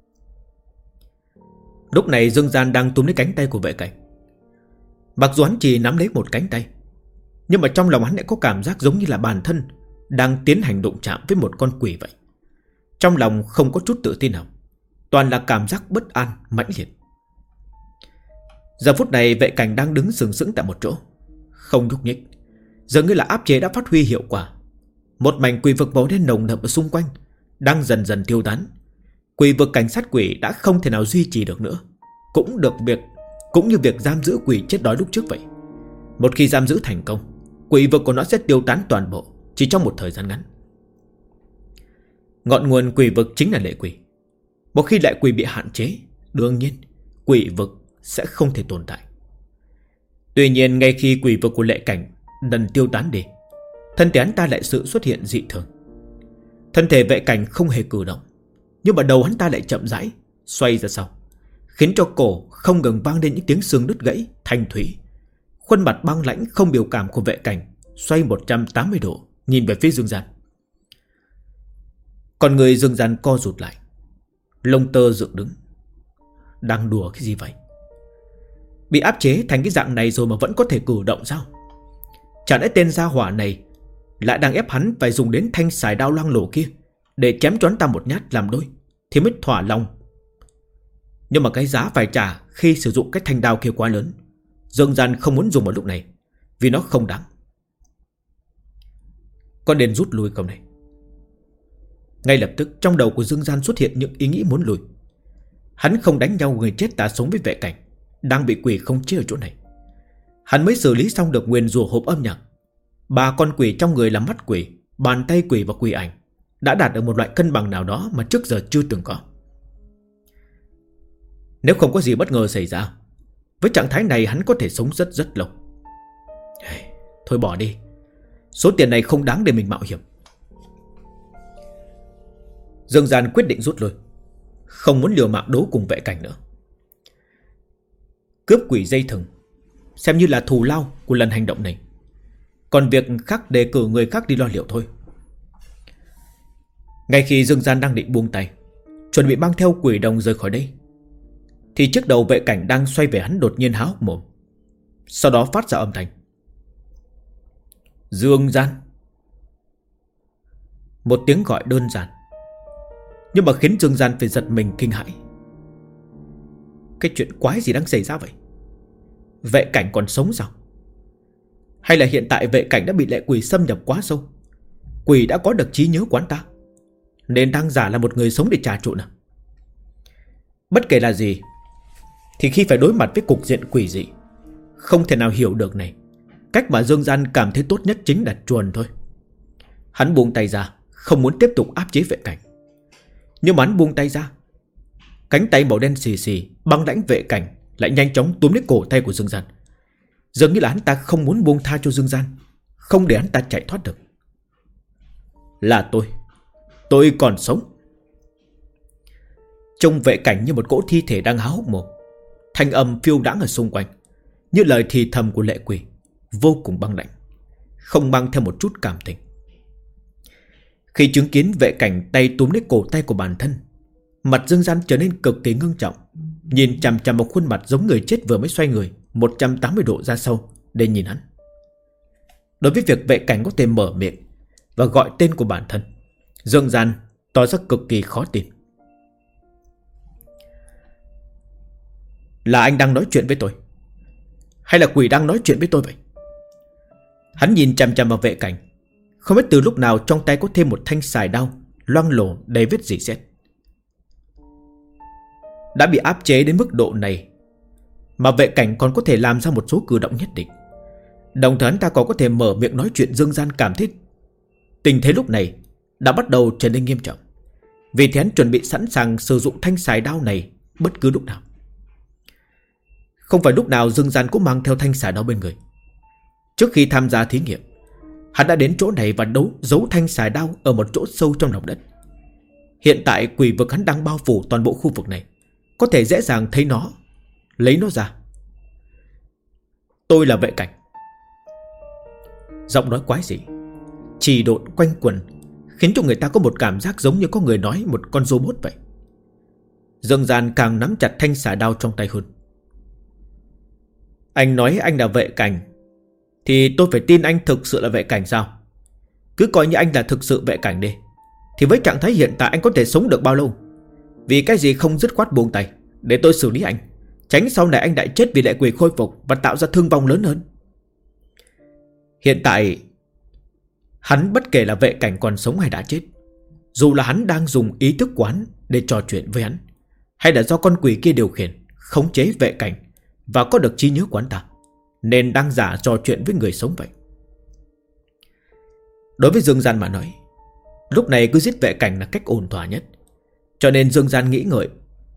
Lúc này Dương Gian đang túm lấy cánh tay của vệ cảnh. Mặc dù hắn chỉ nắm lấy một cánh tay, nhưng mà trong lòng hắn lại có cảm giác giống như là bản thân đang tiến hành đụng chạm với một con quỷ vậy. Trong lòng không có chút tự tin nào, toàn là cảm giác bất an mãnh liệt. Giờ phút này vệ cảnh đang đứng sừng sững tại một chỗ, không nhúc nhích, dường như là áp chế đã phát huy hiệu quả. Một mảnh quỷ vực màu đen nồng đậm ở xung quanh đang dần dần tiêu tán. Quỷ vực cảnh sát quỷ đã không thể nào duy trì được nữa, cũng như việc giam giữ quỷ chết đói lúc trước vậy. Một khi giam giữ thành công, quỷ vực của nó sẽ tiêu tán toàn bộ chỉ trong một thời gian ngắn. Ngọn nguồn quỷ vực chính là lệ quỷ. Một khi lệ quỷ bị hạn chế, đương nhiên quỷ vực sẽ không thể tồn tại. Tuy nhiên ngay khi quỷ vực của lệ cảnh dần tiêu tán đi, thân thể hắn ta lại sự xuất hiện dị thường. Thân thể vệ cảnh không hề cử động, nhưng mà đầu hắn ta lại chậm rãi xoay ra sau, khiến cho cổ không ngừng vang lên những tiếng xương đứt gãy thanh thúy. Khuôn mặt băng lãnh không biểu cảm của vệ cảnh xoay 180 độ nhìn về phía Dương Gian. Còn người Dương Gian co rụt lại, lông tơ dựng đứng. Đang đùa cái gì vậy? Bị áp chế thành cái dạng này rồi mà vẫn có thể cử động sao? Chả lẽ tên gia hỏa này lại đang ép hắn phải dùng đến thanh xài đao loang lổ kia để chém cho hắn ta một nhát làm đôi thì mới thỏa lòng. Nhưng mà cái giá phải trả khi sử dụng cái thanh đao kia quá lớn, Dương Gian không muốn dùng vào lúc này, vì nó không đáng. Có nên rút lui không này? Ngay lập tức trong đầu của Dương Gian xuất hiện những ý nghĩ muốn lùi. Hắn không đánh nhau người chết ta sống với vệ cảnh đang bị quỷ không chế ở chỗ này. Hắn mới xử lý xong được nguyền rủa hộp âm nhạc. 3 con quỷ trong người là mắt quỷ, bàn tay quỷ và quỷ ảnh đã đạt được một loại cân bằng nào đó mà trước giờ chưa từng có. Nếu không có gì bất ngờ xảy ra, với trạng thái này hắn có thể sống rất rất lâu. Thôi bỏ đi, số tiền này không đáng để mình mạo hiểm. Dương Gian quyết định rút lui, không muốn liều mạng đấu cùng vệ cảnh nữa. Cướp quỷ dây thừng xem như là thù lao của lần hành động này. Còn việc khác đề cử người khác đi lo liệu thôi. Ngay khi Dương Gian đang định buông tay, chuẩn bị mang theo quỷ đồng rời khỏi đây, thì chiếc đầu vệ cảnh đang xoay về hắn đột nhiên há hốc mồm. Sau đó phát ra âm thanh: Dương Gian. Một tiếng gọi đơn giản, nhưng mà khiến Dương Gian phải giật mình kinh hãi. Cái chuyện quái gì đang xảy ra vậy? Vệ cảnh còn sống sao? Hay là hiện tại vệ cảnh đã bị lệ quỷ xâm nhập quá sâu, quỷ đã có được trí nhớ của hắn ta, nên đang giả là một người sống để trà trộn à? Bất kể là gì, thì khi phải đối mặt với cục diện quỷ dị không thể nào hiểu được này, cách mà Dương Gian cảm thấy tốt nhất chính là chuồn thôi. Hắn buông tay ra, không muốn tiếp tục áp chế vệ cảnh. Nhưng mà hắn buông tay ra, cánh tay màu đen xì xì băng lãnh vệ cảnh lại nhanh chóng túm lấy cổ tay của Dương Gian. Dường như là hắn ta không muốn buông tha cho Dương Gian, không để hắn ta chạy thoát được. Là tôi còn sống. Trông vệ cảnh như một cỗ thi thể đang há hốc mồm, thanh âm phiêu đãng ở xung quanh, như lời thì thầm của lệ quỷ, vô cùng băng lạnh, không mang theo một chút cảm tình. Khi chứng kiến vệ cảnh tay túm lấy cổ tay của bản thân, mặt Dương Gian trở nên cực kỳ ngưng trọng, nhìn chằm chằm vào khuôn mặt giống người chết vừa mới xoay người 180 độ ra sau để nhìn hắn. Đối với việc vệ cảnh có thể mở miệng và gọi tên của bản thân, Dương Gian tỏ ra cực kỳ khó tin. Là anh đang nói chuyện với tôi, hay là quỷ đang nói chuyện với tôi vậy? Hắn nhìn chằm chằm vào vệ cảnh, không biết từ lúc nào trong tay có thêm một thanh xài đao loang lổ đầy vết rỉ sét. Đã bị áp chế đến mức độ này mà vệ cảnh còn có thể làm ra một số cử động nhất định. Đồng thời hắn ta còn có thể mở miệng nói chuyện. Dương Gian cảm thấy tình thế lúc này đã bắt đầu trở nên nghiêm trọng. Vì thế hắn chuẩn bị sẵn sàng sử dụng thanh xài đao này bất cứ lúc nào. Không phải lúc nào Dương Gian cũng mang theo thanh xài đao bên người. Trước khi tham gia thí nghiệm, hắn đã đến chỗ này và giấu thanh xài đao ở một chỗ sâu trong lòng đất. Hiện tại quỷ vực hắn đang bao phủ toàn bộ khu vực này, có thể dễ dàng thấy nó, lấy nó ra. Tôi là vệ cảnh. Giọng nói quái dị, trì độn quanh quẩn, khiến cho người ta có một cảm giác giống như có người nói một con robot vậy. Dương Gian càng nắm chặt thanh xà đao trong tay hơn. Anh nói anh là vệ cảnh, thì tôi phải tin anh thực sự là vệ cảnh sao? Cứ coi như anh là thực sự vệ cảnh đi, thì với trạng thái hiện tại anh có thể sống được bao lâu? Vì cái gì không dứt khoát buông tay để tôi xử lý anh, tránh sau này anh lại chết vì lệ quỷ khôi phục và tạo ra thương vong lớn hơn. Hiện tại hắn bất kể là vệ cảnh còn sống hay đã chết, dù là hắn đang dùng ý thức của hắn để trò chuyện với hắn, hay là do con quỷ kia điều khiển, khống chế vệ cảnh và có được trí nhớ của hắn ta, nên đang giả trò chuyện với người sống vậy. Đối với Dương Gian mà nói, lúc này cứ giết vệ cảnh là cách ổn thỏa nhất. Cho nên Dương Gian nghĩ ngợi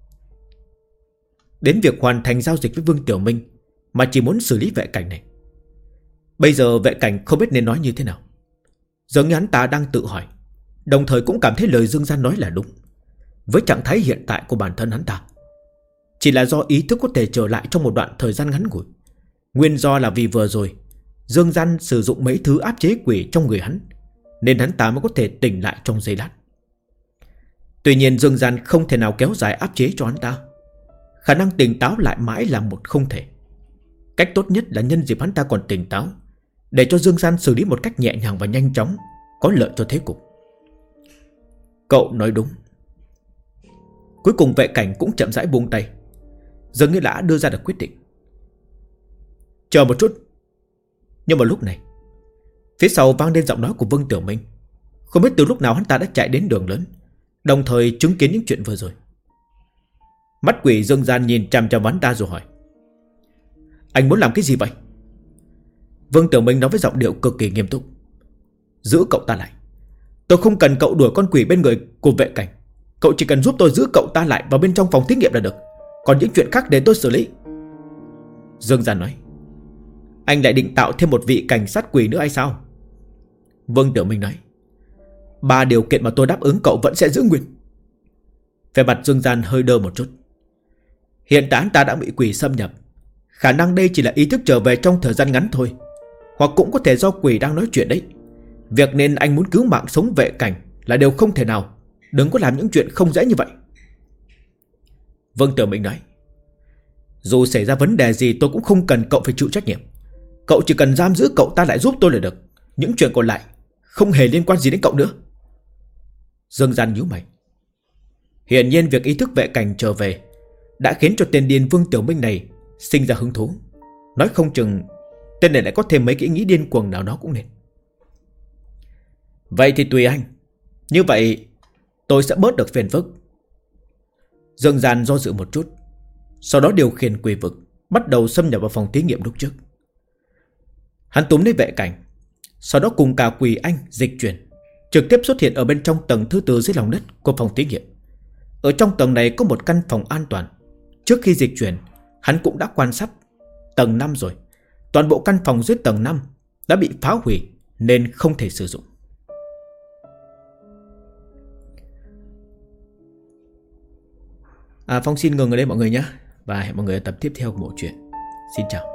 đến việc hoàn thành giao dịch với Vương Tiểu Minh, mà chỉ muốn xử lý vệ cảnh này. Bây giờ vệ cảnh không biết nên nói như thế nào. Dường như hắn ta đang tự hỏi, đồng thời cũng cảm thấy lời Dương Gian nói là đúng. Với trạng thái hiện tại của bản thân hắn ta, chỉ là do ý thức có thể trở lại trong một đoạn thời gian ngắn ngủi. Nguyên do là vì vừa rồi Dương Gian sử dụng mấy thứ áp chế quỷ trong người hắn, nên hắn ta mới có thể tỉnh lại trong giây lát. Tuy nhiên Dương Gian không thể nào kéo dài áp chế cho hắn ta. Khả năng tỉnh táo lại mãi là một không thể. Cách tốt nhất là nhân dịp hắn ta còn tỉnh táo, để cho Dương Gian xử lý một cách nhẹ nhàng và nhanh chóng, có lợi cho thế cục. Cậu nói đúng. Cuối cùng vệ cảnh cũng chậm rãi buông tay, dường như đã đưa ra được quyết định. Chờ một chút. Nhưng mà lúc này phía sau vang lên giọng nói của Vương Tiểu Minh. Không biết từ lúc nào hắn ta đã chạy đến đường lớn, đồng thời chứng kiến những chuyện vừa rồi. Mắt quỷ Dương Gian nhìn chằm chằm hắn ta rồi hỏi: Anh muốn làm cái gì vậy? Vương Tiểu Minh nói với giọng điệu cực kỳ nghiêm túc: Giữ cậu ta lại. Tôi không cần cậu đuổi con quỷ bên người của vệ cảnh. Cậu chỉ cần giúp tôi giữ cậu ta lại vào bên trong phòng thí nghiệm là được. Còn những chuyện khác để tôi xử lý. Dương Gian nói: Anh lại định tạo thêm một vị cảnh sát quỷ nữa hay sao? Vương Tiểu Minh nói: 3 điều kiện mà tôi đáp ứng cậu vẫn sẽ giữ nguyên. Về mặt Dương Gian hơi đơ một chút. Hiện tại ta đã bị quỷ xâm nhập, Khả năng đây chỉ là ý thức trở về trong thời gian ngắn thôi, hoặc cũng có thể do quỷ đang nói chuyện đấy. Việc nên anh muốn cứu mạng sống Vệ Cảnh là điều không thể nào. Đừng có làm những chuyện không dễ như vậy. Vương Tiểu Minh nói, dù xảy ra vấn đề gì tôi cũng không cần cậu phải chịu trách nhiệm. Cậu chỉ cần giam giữ cậu ta lại giúp tôi là được. Những chuyện còn lại không hề liên quan gì đến cậu nữa. Dương Gian nhíu mày. Hiển nhiên việc ý thức Vệ Cảnh trở về đã khiến cho tên điên Vương Tiểu Minh này sinh ra hứng thú. Nói không chừng tên này lại có thêm mấy cái ý nghĩ điên cuồng nào đó cũng nên. Vậy thì tùy anh. Như vậy tôi sẽ bớt được phiền phức. Dương Gian do dự một chút, sau đó điều khiển quỷ vực bắt đầu xâm nhập vào phòng thí nghiệm lúc trước. Hắn túm lấy Vệ Cảnh, sau đó cùng cả Quỷ Anh dịch chuyển, trực tiếp xuất hiện ở bên trong tầng thứ 4 dưới lòng đất của phòng thí nghiệm. Ở trong tầng này có một căn phòng an toàn. Trước khi dịch chuyển, hắn cũng đã quan sát tầng 5 rồi. Toàn bộ căn phòng dưới tầng 5 đã bị phá hủy nên không thể sử dụng. Phong xin ngừng ở đây mọi người nhé. Và hẹn mọi người ở tập tiếp theo của bộ truyện. Xin chào.